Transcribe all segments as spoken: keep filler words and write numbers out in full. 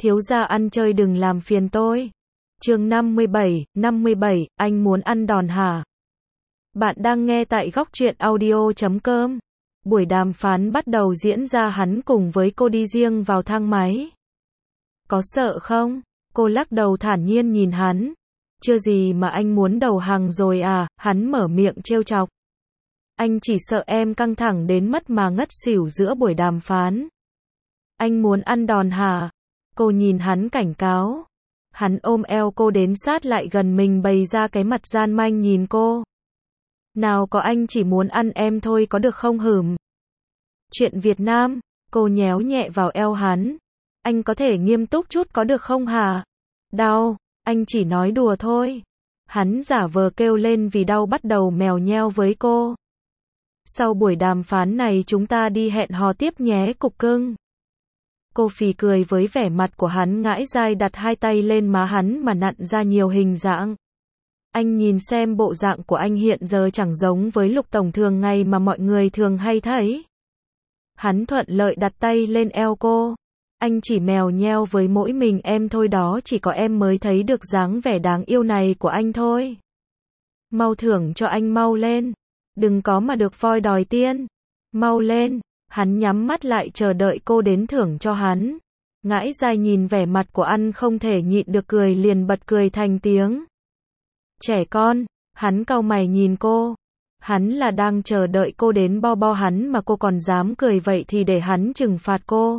Thiếu gia ăn chơi đừng làm phiền tôi. Chương năm mươi bảy, năm mươi bảy, anh muốn ăn đòn hả? Bạn đang nghe tại góc truyện audio chấm com. Buổi đàm phán bắt đầu diễn ra, hắn cùng với cô đi riêng vào thang máy. Có sợ không? Cô lắc đầu thản nhiên nhìn hắn. Chưa gì mà anh muốn đầu hàng rồi à? Hắn mở miệng trêu chọc. Anh chỉ sợ em căng thẳng đến mất mà ngất xỉu giữa buổi đàm phán. Anh muốn ăn đòn hả? Cô nhìn hắn cảnh cáo. Hắn ôm eo cô đến sát lại gần mình, bày ra cái mặt gian manh nhìn cô. Nào có, anh chỉ muốn ăn em thôi có được không hửm? Chuyện Việt Nam. Cô nhéo nhẹ vào eo hắn. Anh có thể nghiêm túc chút có được không hả? Đau, anh chỉ nói đùa thôi. Hắn giả vờ kêu lên vì đau, bắt đầu mèo nheo với cô. Sau buổi đàm phán này chúng ta đi hẹn hò tiếp nhé cục cưng. Cô phì cười với vẻ mặt của hắn, ngãi dai đặt hai tay lên má hắn mà nặn ra nhiều hình dạng. Anh nhìn xem, bộ dạng của anh hiện giờ chẳng giống với Lục tổng thường ngày mà mọi người thường hay thấy. Hắn thuận lợi đặt tay lên eo cô. Anh chỉ mèo nheo với mỗi mình em thôi, đó chỉ có em mới thấy được dáng vẻ đáng yêu này của anh thôi. Mau thưởng cho anh, mau lên. Đừng có mà được voi đòi tiên. Mau lên. Hắn nhắm mắt lại chờ đợi cô đến thưởng cho hắn. Ngãi dai nhìn vẻ mặt của anh không thể nhịn được cười, liền bật cười thành tiếng. Trẻ con. Hắn cau mày nhìn cô. Hắn là đang chờ đợi cô đến bo bo hắn mà cô còn dám cười, vậy thì để hắn trừng phạt cô.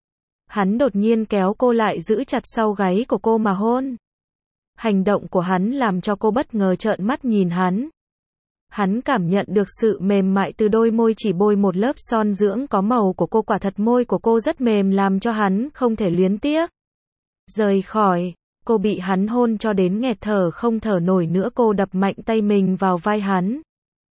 Hắn đột nhiên kéo cô lại, giữ chặt sau gáy của cô mà hôn. Hành động của hắn làm cho cô bất ngờ trợn mắt nhìn hắn. Hắn cảm nhận được sự mềm mại từ đôi môi chỉ bôi một lớp son dưỡng có màu của cô, quả thật môi của cô rất mềm làm cho hắn không thể luyến tiếc. Rời khỏi, cô bị hắn hôn cho đến nghẹt thở không thở nổi nữa, cô đập mạnh tay mình vào vai hắn.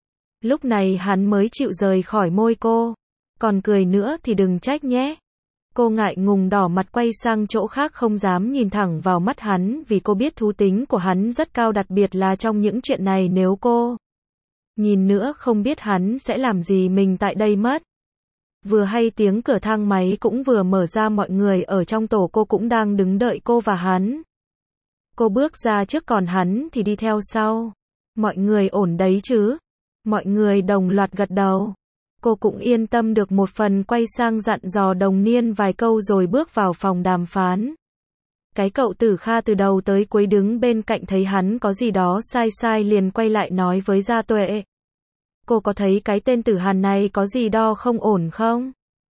Lúc này hắn mới chịu rời khỏi môi cô. Còn cười nữa thì đừng trách nhé. Cô ngại ngùng đỏ mặt quay sang chỗ khác, không dám nhìn thẳng vào mắt hắn vì cô biết thú tính của hắn rất cao, đặc biệt là trong những chuyện này nếu cô nhìn nữa không biết hắn sẽ làm gì mình tại đây mất. Vừa hay tiếng cửa thang máy cũng vừa mở ra, mọi người ở trong tổ cô cũng đang đứng đợi cô và hắn. Cô bước ra trước còn hắn thì đi theo sau. Mọi người ổn đấy chứ? Mọi người đồng loạt gật đầu. Cô cũng yên tâm được một phần, quay sang dặn dò Đồng Niên vài câu rồi bước vào phòng đàm phán. Cái cậu Tử Kha từ đầu tới cuối đứng bên cạnh, thấy hắn có gì đó sai sai liền quay lại nói với Gia Tuệ. Cô có thấy cái tên Tử Hàn này có gì đó không ổn không?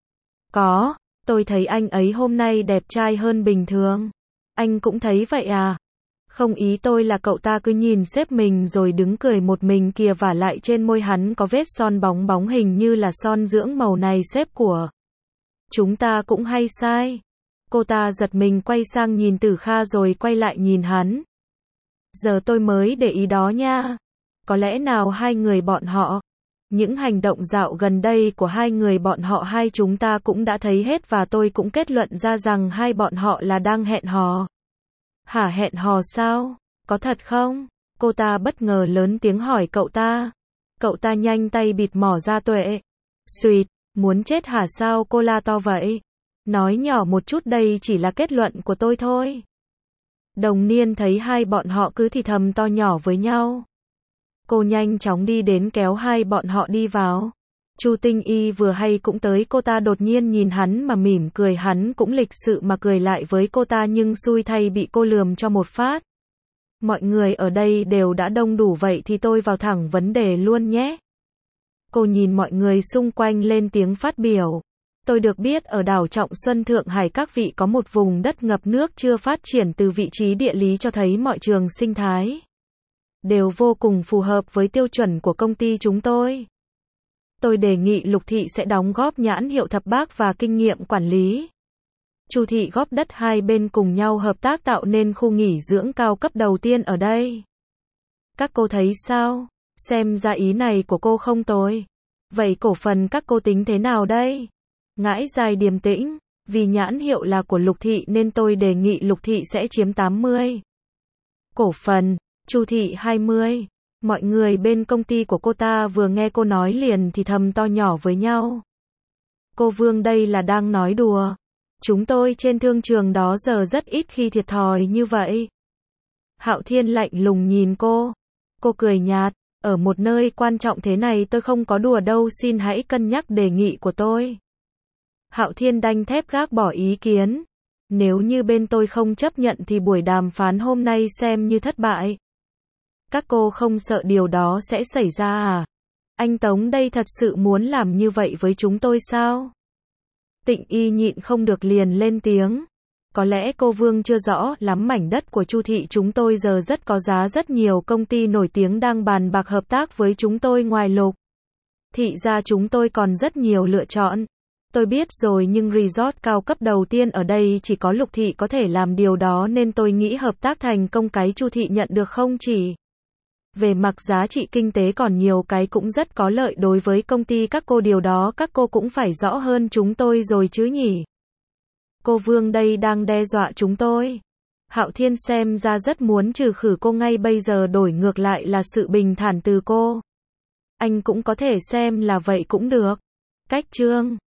Có, tôi thấy anh ấy hôm nay đẹp trai hơn bình thường. Anh cũng thấy vậy à? Không, ý tôi là cậu ta cứ nhìn sếp mình rồi đứng cười một mình kìa, vả lại trên môi hắn có vết son bóng bóng, hình như là son dưỡng màu này sếp của chúng ta cũng hay sai. Cô ta giật mình quay sang nhìn Tử Kha rồi quay lại nhìn hắn. Giờ tôi mới để ý đó nha. Có lẽ nào hai người bọn họ, những hành động dạo gần đây của hai người bọn họ hai chúng ta cũng đã thấy hết, và tôi cũng kết luận ra rằng hai bọn họ là đang hẹn hò. Hả, hẹn hò sao? Có thật không? Cô ta bất ngờ lớn tiếng hỏi cậu ta. Cậu ta nhanh tay bịt mỏ Gia Tuệ. Xuyệt, muốn chết hả, sao cô la to vậy? Nói nhỏ một chút, đây chỉ là kết luận của tôi thôi. Đồng Niên thấy hai bọn họ cứ thì thầm to nhỏ với nhau. Cô nhanh chóng đi đến kéo hai bọn họ đi vào. Chu Tinh Y vừa hay cũng tới, cô ta đột nhiên nhìn hắn mà mỉm cười, hắn cũng lịch sự mà cười lại với cô ta, nhưng xui thay bị cô lườm cho một phát. Mọi người ở đây đều đã đông đủ, vậy thì tôi vào thẳng vấn đề luôn nhé. Cô nhìn mọi người xung quanh lên tiếng phát biểu. Tôi được biết ở đảo Trọng Xuân Thượng Hải các vị có một vùng đất ngập nước chưa phát triển, từ vị trí địa lý cho thấy mọi trường sinh thái đều vô cùng phù hợp với tiêu chuẩn của công ty chúng tôi. Tôi đề nghị Lục thị sẽ đóng góp nhãn hiệu thập bác và kinh nghiệm quản lý. Chu thị góp đất, hai bên cùng nhau hợp tác tạo nên khu nghỉ dưỡng cao cấp đầu tiên ở đây. Các cô thấy sao? Xem ra ý này của cô không tồi. Vậy cổ phần các cô tính thế nào đây? Ngãi dài điềm tĩnh. Vì nhãn hiệu là của Lục thị nên tôi đề nghị Lục thị sẽ chiếm tám mươi cổ phần, Chu thị hai mươi. Mọi người bên công ty của cô ta vừa nghe cô nói liền thì thầm to nhỏ với nhau. Cô Vương đây là đang nói đùa. Chúng tôi trên thương trường đó giờ rất ít khi thiệt thòi như vậy. Hạo Thiên lạnh lùng nhìn cô. Cô cười nhạt, ở một nơi quan trọng thế này tôi không có đùa đâu, xin hãy cân nhắc đề nghị của tôi. Hạo Thiên đanh thép gác bỏ ý kiến. Nếu như bên tôi không chấp nhận thì buổi đàm phán hôm nay xem như thất bại. Các cô không sợ điều đó sẽ xảy ra à? Anh Tống đây thật sự muốn làm như vậy với chúng tôi sao? Tịnh Y nhịn không được liền lên tiếng. Có lẽ cô Vương chưa rõ lắm, mảnh đất của Chu thị chúng tôi giờ rất có giá, rất nhiều công ty nổi tiếng đang bàn bạc hợp tác với chúng tôi ngoài Lục thị ra, chúng tôi còn rất nhiều lựa chọn. Tôi biết rồi, nhưng resort cao cấp đầu tiên ở đây chỉ có Lục thị có thể làm điều đó, nên tôi nghĩ hợp tác thành công cái Chu thị nhận được không chỉ về mặt giá trị kinh tế còn nhiều cái cũng rất có lợi đối với công ty các cô, điều đó các cô cũng phải rõ hơn chúng tôi rồi chứ nhỉ? Cô Vương đây đang đe dọa chúng tôi. Hạo Thiên xem ra rất muốn trừ khử cô ngay bây giờ, đổi ngược lại là sự bình thản từ cô. Anh cũng có thể xem là vậy cũng được. Cách chương